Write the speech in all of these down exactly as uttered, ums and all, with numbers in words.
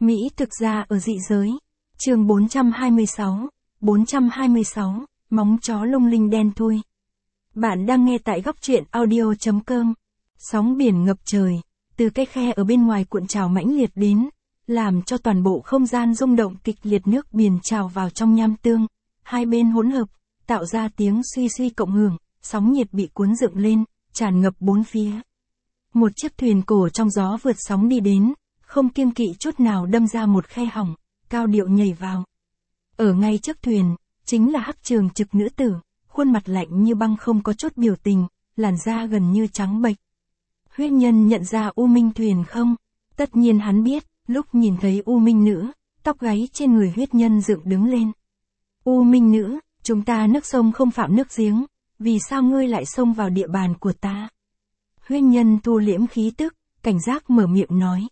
Mỹ thực ra ở dị giới. Chương bốn trăm hai mươi sáu. bốn trăm hai mươi sáu, móng chó lung linh đen thui. Bạn đang nghe tại góc truyện audio chấm com. Sóng biển ngập trời, từ cái khe ở bên ngoài cuộn trào mãnh liệt đến, làm cho toàn bộ không gian rung động kịch liệt, nước biển trào vào trong nham tương, hai bên hỗn hợp, tạo ra tiếng suy suy cộng hưởng, sóng nhiệt bị cuốn dựng lên, tràn ngập bốn phía. Một chiếc thuyền cổ trong gió vượt sóng đi đến, không kiêng kỵ chút nào đâm ra một khe hỏng, cao điệu nhảy vào. Ở ngay trước thuyền, chính là hắc trường trực nữ tử, khuôn mặt lạnh như băng không có chút biểu tình, làn da gần như trắng bệch. Huyết Nhân nhận ra U Minh thuyền không? Tất nhiên hắn biết, lúc nhìn thấy U Minh nữ, tóc gáy trên người Huyết Nhân dựng đứng lên. U Minh nữ, chúng ta nước sông không phạm nước giếng, vì sao ngươi lại xông vào địa bàn của ta? Huyết Nhân thu liễm khí tức, cảnh giác mở miệng nói.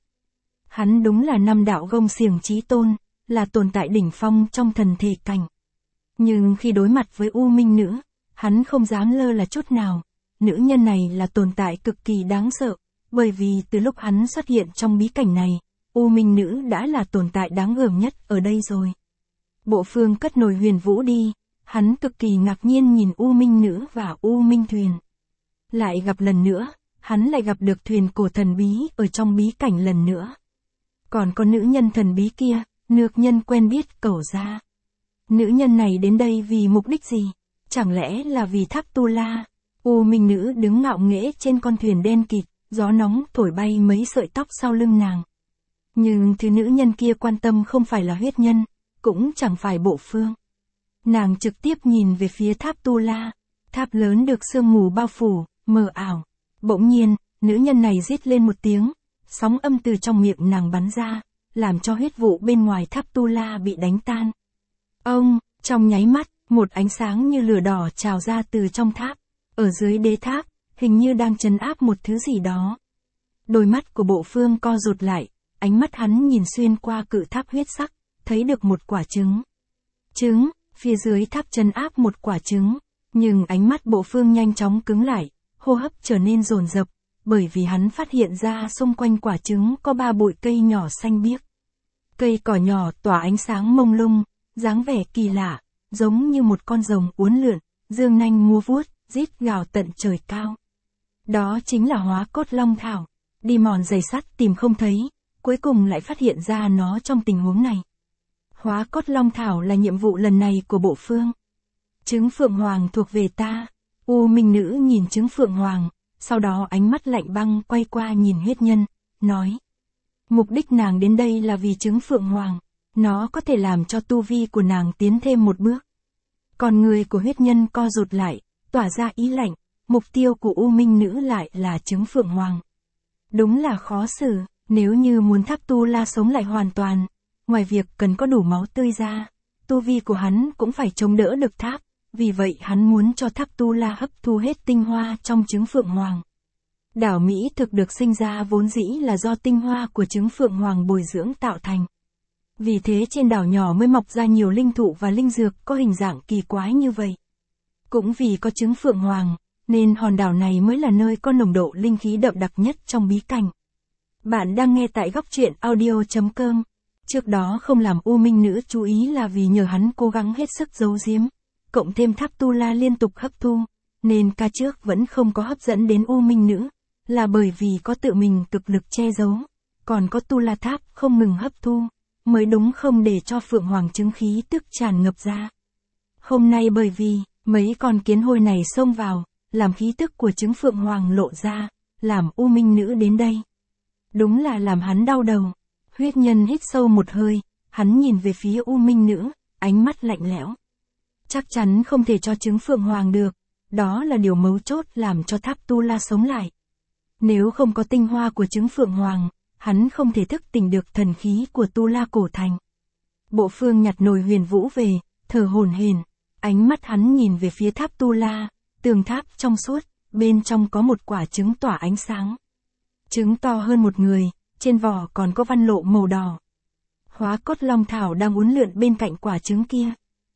Hắn đúng là năm đạo gông xiềng chí tôn, là tồn tại đỉnh phong trong thần thể cảnh. Nhưng khi đối mặt với U Minh nữ, hắn không dám lơ là chút nào. Nữ nhân này là tồn tại cực kỳ đáng sợ, bởi vì từ lúc hắn xuất hiện trong bí cảnh này, U Minh nữ đã là tồn tại đáng gờm nhất ở đây rồi. Bộ Phương cất nồi huyền vũ đi, hắn cực kỳ ngạc nhiên nhìn U Minh nữ và U Minh thuyền. Lại gặp lần nữa, hắn lại gặp được thuyền cổ thần bí ở trong bí cảnh lần nữa. Còn có nữ nhân thần bí kia, Nược Nhân quen biết Cẩu Gia. Nữ nhân này đến đây vì mục đích gì? Chẳng lẽ là vì Tháp Tu La? U Minh nữ đứng ngạo nghễ trên con thuyền đen kịt, gió nóng thổi bay mấy sợi tóc sau lưng nàng. Nhưng thứ nữ nhân kia quan tâm không phải là Huyết Nhân, cũng chẳng phải Bộ Phương. Nàng trực tiếp nhìn về phía Tháp Tu La, tháp lớn được sương mù bao phủ, mờ ảo. Bỗng nhiên, nữ nhân này rít lên một tiếng, sóng âm từ trong miệng nàng bắn ra, làm cho huyết vụ bên ngoài Tháp Tu La bị đánh tan. Ông, trong nháy mắt, một ánh sáng như lửa đỏ trào ra từ trong tháp. Ở dưới đế tháp, hình như đang trấn áp một thứ gì đó. Đôi mắt của Bộ Phương co rụt lại, ánh mắt hắn nhìn xuyên qua cự tháp huyết sắc, thấy được một quả trứng. Trứng, phía dưới tháp trấn áp một quả trứng, nhưng ánh mắt Bộ Phương nhanh chóng cứng lại, hô hấp trở nên dồn dập, bởi vì hắn phát hiện ra xung quanh quả trứng có ba bụi cây nhỏ xanh biếc. Cây cỏ nhỏ tỏa ánh sáng mông lung, dáng vẻ kỳ lạ, giống như một con rồng uốn lượn, dương nanh múa vuốt, rít gào tận trời cao. Đó chính là Hóa Cốt Long Thảo. Đi mòn giày sắt tìm không thấy, cuối cùng lại phát hiện ra nó trong tình huống này. Hóa Cốt Long Thảo là nhiệm vụ lần này của Bộ Phương. Trứng Phượng Hoàng thuộc về ta. U Minh nữ nhìn trứng Phượng Hoàng, sau đó ánh mắt lạnh băng quay qua nhìn Huyết Nhân, nói. Mục đích nàng đến đây là vì trứng Phượng Hoàng, nó có thể làm cho tu vi của nàng tiến thêm một bước. Còn người của Huyết Nhân co rụt lại, tỏa ra ý lạnh, mục tiêu của U Minh nữ lại là trứng Phượng Hoàng. Đúng là khó xử, nếu như muốn Tháp Tu La sống lại hoàn toàn, ngoài việc cần có đủ máu tươi ra, tu vi của hắn cũng phải chống đỡ được tháp, vì vậy hắn muốn cho Tháp Tu La hấp thu hết tinh hoa trong trứng Phượng Hoàng. Đảo Mỹ thực được sinh ra vốn dĩ là do tinh hoa của trứng Phượng Hoàng bồi dưỡng tạo thành. Vì thế trên đảo nhỏ mới mọc ra nhiều linh thụ và linh dược có hình dạng kỳ quái như vậy. Cũng vì có trứng Phượng Hoàng, nên hòn đảo này mới là nơi có nồng độ linh khí đậm đặc nhất trong bí cảnh. Bạn đang nghe tại góc truyện audio chấm com. Trước đó không làm U Minh nữ chú ý là vì nhờ hắn cố gắng hết sức giấu giếm, cộng thêm Tháp Tu La liên tục hấp thu, nên ca trước vẫn không có hấp dẫn đến U Minh nữ, là bởi vì có tự mình cực lực che giấu, còn có Tu La Tháp không ngừng hấp thu, mới đúng không để cho Phượng Hoàng trứng khí tức tràn ngập ra. Hôm nay bởi vì mấy con kiến hôi này xông vào, làm khí tức của trứng Phượng Hoàng lộ ra, làm U Minh nữ đến đây. Đúng là làm hắn đau đầu. Huyết Nhân hít sâu một hơi, hắn nhìn về phía U Minh nữ, ánh mắt lạnh lẽo. Chắc chắn không thể cho trứng Phượng Hoàng được, đó là điều mấu chốt làm cho Tháp Tu La sống lại. Nếu không có tinh hoa của trứng Phượng Hoàng, hắn không thể thức tỉnh được thần khí của Tu La cổ thành. Bộ Phương nhặt nồi huyền vũ về, thở hổn hển, ánh mắt hắn nhìn về phía Tháp Tu La, tường tháp trong suốt, bên trong có một quả trứng tỏa ánh sáng. Trứng to hơn một người, trên vỏ còn có văn lộ màu đỏ. Hóa Cốt Long Thảo đang uốn lượn bên cạnh quả trứng kia.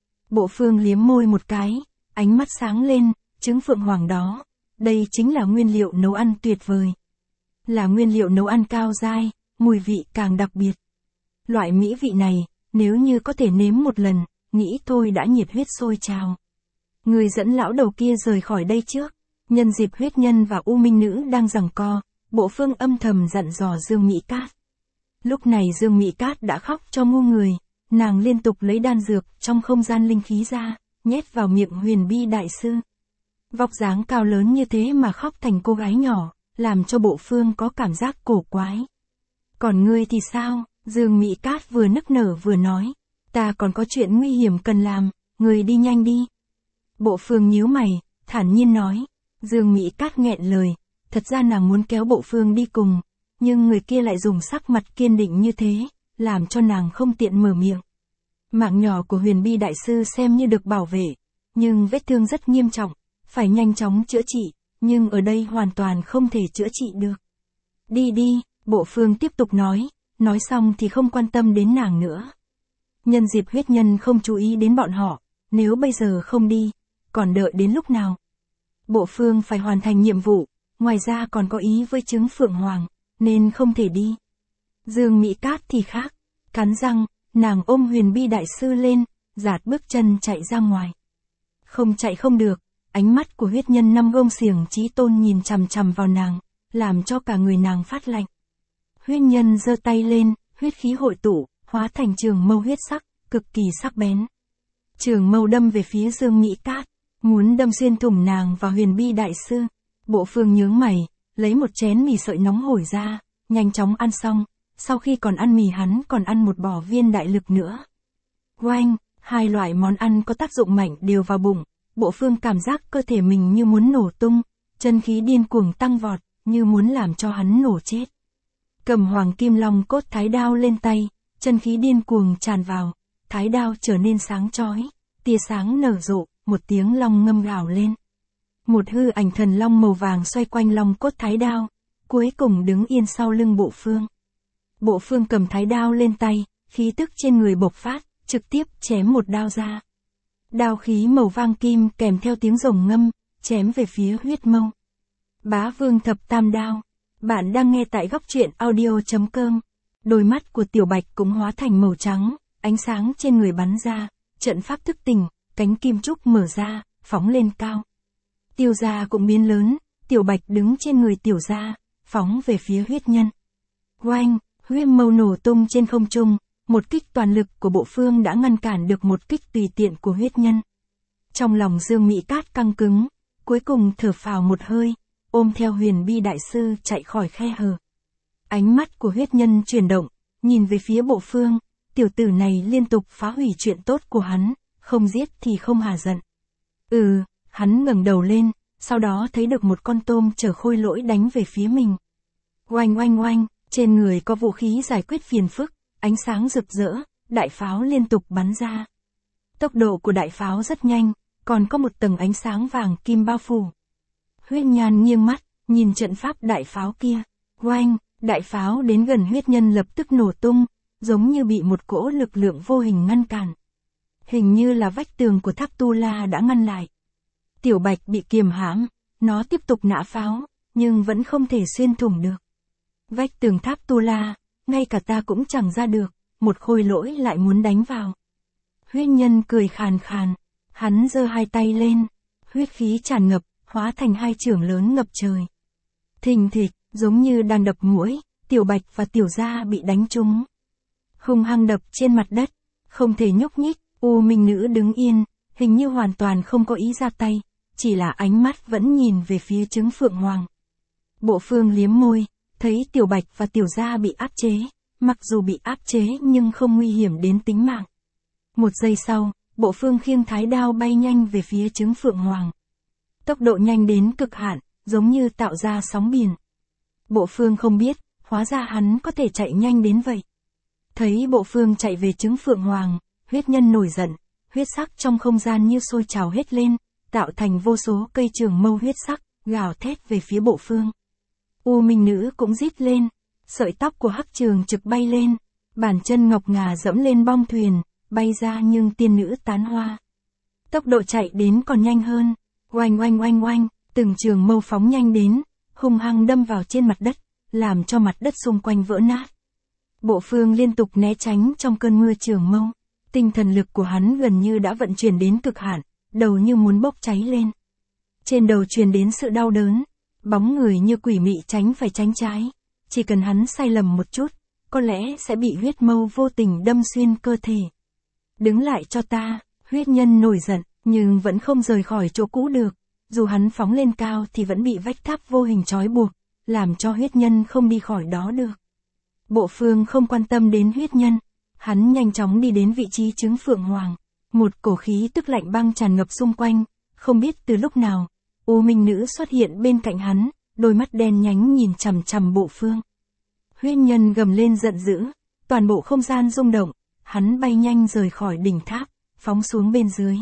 Bộ Phương liếm môi một cái, ánh mắt sáng lên, trứng Phượng Hoàng đó, đây chính là nguyên liệu nấu ăn tuyệt vời. Là nguyên liệu nấu ăn cao dai, mùi vị càng đặc biệt. Loại mỹ vị này, nếu như có thể nếm một lần, nghĩ thôi đã nhiệt huyết sôi trào. Người dẫn lão đầu kia rời khỏi đây trước. Nhân dịp huyết nhân và U Minh Nữ đang giằng co, Bộ Phương âm thầm dặn dò Dương Mỹ Cát. Lúc này Dương Mỹ Cát đã khóc cho ngu người, nàng liên tục lấy đan dược trong không gian linh khí ra, nhét vào miệng Huyền Bi đại sư. Vóc dáng cao lớn như thế mà khóc thành cô gái nhỏ, làm cho Bộ Phương có cảm giác cổ quái. Còn ngươi thì sao? Dương Mỹ Cát vừa nức nở vừa nói. Ta còn có chuyện nguy hiểm cần làm, ngươi đi nhanh đi. Bộ Phương nhíu mày, thản nhiên nói. Dương Mỹ Cát nghẹn lời, thật ra nàng muốn kéo Bộ Phương đi cùng, nhưng người kia lại dùng sắc mặt kiên định như thế, làm cho nàng không tiện mở miệng. Mạng nhỏ của Huyền Bi đại sư xem như được bảo vệ, nhưng vết thương rất nghiêm trọng, phải nhanh chóng chữa trị, nhưng ở đây hoàn toàn không thể chữa trị được. Đi đi, Bộ Phương tiếp tục nói, nói xong thì không quan tâm đến nàng nữa. Nhân dịp huyết nhân không chú ý đến bọn họ, nếu bây giờ không đi, còn đợi đến lúc nào? Bộ Phương phải hoàn thành nhiệm vụ, ngoài ra còn có ý với trứng Phượng Hoàng, nên không thể đi. Dương Mỹ Cát thì khác, cắn răng, nàng ôm Huyền Bi đại sư lên, giạt bước chân chạy ra ngoài. Không chạy không được, ánh mắt của huyết nhân năm gông xiềng chí tôn nhìn chằm chằm vào nàng, làm cho cả người nàng phát lạnh. Huyết nhân giơ tay lên, huyết khí hội tụ, hóa thành trường mâu huyết sắc, cực kỳ sắc bén. Trường mâu đâm về phía Dương Mỹ Cát, muốn đâm xuyên thủng nàng và Huyền Bi đại sư. Bộ Phương nhướng mày, lấy một chén mì sợi nóng hổi ra, nhanh chóng ăn xong, sau khi còn ăn mì hắn còn ăn một bò viên đại lực nữa. Oanh, hai loại món ăn có tác dụng mạnh đều vào bụng, Bộ Phương cảm giác cơ thể mình như muốn nổ tung, chân khí điên cuồng tăng vọt, như muốn làm cho hắn nổ chết. Cầm Hoàng Kim Long cốt thái đao lên tay, chân khí điên cuồng tràn vào, thái đao trở nên sáng chói, tia sáng nở rộ, một tiếng long ngâm gào lên. Một hư ảnh thần long màu vàng xoay quanh long cốt thái đao, cuối cùng đứng yên sau lưng Bộ Phương. Bộ Phương cầm thái đao lên tay, khí tức trên người bộc phát, trực tiếp chém một đao ra. Đao khí màu vàng kim kèm theo tiếng rồng ngâm, chém về phía huyết mâu. Bá Vương thập tam đao. Bạn đang nghe tại góc truyện audio chấm com. Đôi mắt của Tiểu Bạch cũng hóa thành màu trắng, ánh sáng trên người bắn ra, trận pháp thức tỉnh, cánh kim trúc mở ra, phóng lên cao. Tiêu gia cũng biến lớn, Tiểu Bạch đứng trên người Tiểu gia, phóng về phía huyết nhân. Oanh, huyết mâu nổ tung trên không trung, một kích toàn lực của Bộ Phương đã ngăn cản được một kích tùy tiện của huyết nhân. Trong lòng Dương Mỹ Cát căng cứng, cuối cùng thở phào một hơi, ôm theo Huyền Bi đại sư chạy khỏi khe hở. Ánh mắt của huyết nhân chuyển động, nhìn về phía Bộ Phương, tiểu tử này liên tục phá hủy chuyện tốt của hắn, không giết thì không hà giận. Ừ, hắn ngẩng đầu lên, sau đó thấy được một con tôm chở khôi lỗi đánh về phía mình. Oanh oanh oanh, trên người có vũ khí giải quyết phiền phức, ánh sáng rực rỡ, đại pháo liên tục bắn ra. Tốc độ của đại pháo rất nhanh, còn có một tầng ánh sáng vàng kim bao phủ. Huyết Nhan nghiêng mắt, nhìn trận pháp đại pháo kia. Oanh, đại pháo đến gần huyết nhân lập tức nổ tung, giống như bị một cỗ lực lượng vô hình ngăn cản. Hình như là vách tường của tháp Tu La đã ngăn lại. Tiểu Bạch bị kiềm hãm, nó tiếp tục nã pháo, nhưng vẫn không thể xuyên thủng được. Vách tường tháp Tu La, ngay cả ta cũng chẳng ra được, một khôi lỗi lại muốn đánh vào. Huyết nhân cười khàn khàn, hắn giơ hai tay lên, huyết khí tràn ngập, hóa thành hai chưởng lớn ngập trời. Thình thịch, giống như đang đập muỗi, Tiểu Bạch và Tiểu gia bị đánh trúng. Hung hăng đập trên mặt đất, không thể nhúc nhích, U Minh Nữ đứng yên, hình như hoàn toàn không có ý ra tay, chỉ là ánh mắt vẫn nhìn về phía trứng Phượng Hoàng. Bộ Phương liếm môi, thấy Tiểu Bạch và Tiểu gia bị áp chế, mặc dù bị áp chế nhưng không nguy hiểm đến tính mạng. Một giây sau, Bộ Phương khiêng thái đao bay nhanh về phía trứng Phượng Hoàng. Tốc độ nhanh đến cực hạn, giống như tạo ra sóng biển. Bộ Phương không biết, hóa ra hắn có thể chạy nhanh đến vậy. Thấy Bộ Phương chạy về trứng Phượng Hoàng, huyết nhân nổi giận, huyết sắc trong không gian như sôi trào hết lên, tạo thành vô số cây trường mâu huyết sắc, gào thét về phía Bộ Phương. U Minh Nữ cũng rít lên, sợi tóc của Hắc Trường Trực bay lên, bàn chân ngọc ngà dẫm lên bong thuyền, bay ra nhưng tiên nữ tán hoa. Tốc độ chạy đến còn nhanh hơn, oanh oanh oanh oanh, từng trường mâu phóng nhanh đến, hung hăng đâm vào trên mặt đất, làm cho mặt đất xung quanh vỡ nát. Bộ Phương liên tục né tránh trong cơn mưa trường mâu. Tinh thần lực của hắn gần như đã vận chuyển đến cực hạn, đầu như muốn bốc cháy lên. Trên đầu truyền đến sự đau đớn, bóng người như quỷ mị tránh phải tránh trái. Chỉ cần hắn sai lầm một chút, có lẽ sẽ bị huyết mâu vô tình đâm xuyên cơ thể. Đứng lại cho ta, huyết nhân nổi giận, nhưng vẫn không rời khỏi chỗ cũ được. Dù hắn phóng lên cao thì vẫn bị vách tháp vô hình trói buộc, làm cho huyết nhân không đi khỏi đó được. Bộ Phương không quan tâm đến huyết nhân, hắn nhanh chóng đi đến vị trí trứng phượng hoàng. Một cổ khí tức lạnh băng tràn ngập xung quanh, không biết từ lúc nào, U Minh Nữ xuất hiện bên cạnh hắn, đôi mắt đen nhánh nhìn chằm chằm Bộ Phương. Huyết nhân gầm lên giận dữ, toàn bộ không gian rung động, hắn bay nhanh rời khỏi đỉnh tháp, phóng xuống bên dưới.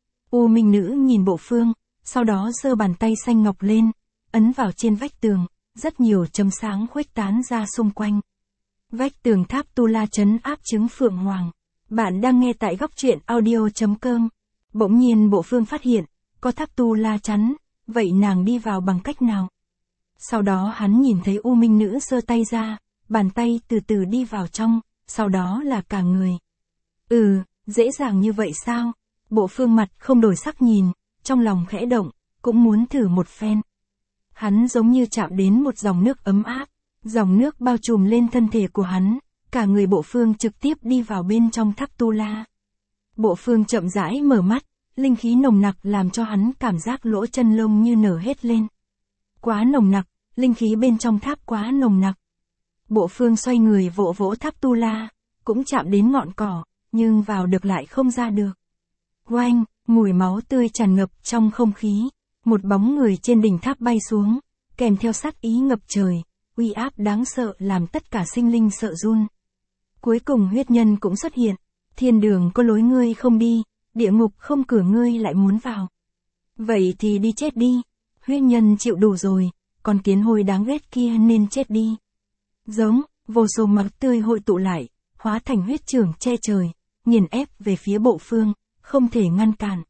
U Minh Nữ nhìn Bộ Phương, sau đó giơ bàn tay xanh ngọc lên, ấn vào trên vách tường, rất nhiều chấm sáng khuếch tán ra xung quanh. Vách tường tháp Tu La trấn áp trứng phượng hoàng. Bạn đang nghe tại góc truyện audio chấm com. Bỗng nhiên Bộ Phương phát hiện, có tháp Tu La chắn, vậy nàng đi vào bằng cách nào? Sau đó hắn nhìn thấy U Minh Nữ giơ tay ra, bàn tay từ từ đi vào trong, sau đó là cả người. Ừ, dễ dàng như vậy sao? Bộ Phương mặt không đổi sắc nhìn, trong lòng khẽ động, cũng muốn thử một phen. Hắn giống như chạm đến một dòng nước ấm áp, dòng nước bao trùm lên thân thể của hắn, cả người Bộ Phương trực tiếp đi vào bên trong tháp Tu La. Bộ Phương chậm rãi mở mắt, linh khí nồng nặc làm cho hắn cảm giác lỗ chân lông như nở hết lên. Quá nồng nặc, linh khí bên trong tháp quá nồng nặc. Bộ Phương xoay người vỗ vỗ tháp Tu La, cũng chạm đến ngọn cỏ, nhưng vào được lại không ra được. Oanh, mùi máu tươi tràn ngập trong không khí, một bóng người trên đỉnh tháp bay xuống, kèm theo sát ý ngập trời, uy áp đáng sợ làm tất cả sinh linh sợ run. Cuối cùng huyết nhân cũng xuất hiện, thiên đường có lối ngươi không đi, địa ngục không cửa ngươi lại muốn vào. Vậy thì đi chết đi, huyết nhân chịu đủ rồi, con kiến hôi đáng ghét kia nên chết đi. Giống, vô số máu tươi hội tụ lại, hóa thành huyết trường che trời, nghiền ép về phía Bộ Phương, không thể ngăn cản.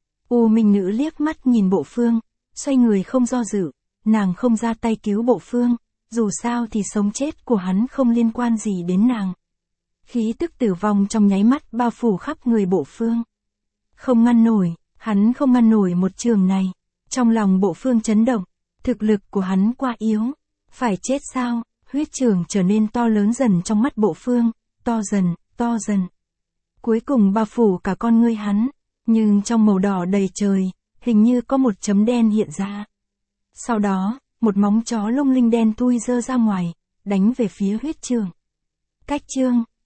U Minh Nữ liếc mắt nhìn Bộ Phương, xoay người không do dự, nàng không ra tay cứu Bộ Phương, dù sao thì sống chết của hắn không liên quan gì đến nàng. Khí tức tử vong trong nháy mắt bao phủ khắp người Bộ Phương. Không ngăn nổi, hắn không ngăn nổi một trường này. Trong lòng Bộ Phương chấn động, thực lực của hắn quá yếu. Phải chết sao? Huyết trường trở nên to lớn dần trong mắt Bộ Phương, to dần, to dần. Cuối cùng bao phủ cả con ngươi hắn, nhưng trong màu đỏ đầy trời, hình như có một chấm đen hiện ra. Sau đó, một móng chó lung linh đen thui giơ ra ngoài, đánh về phía huyết trường. Cách chương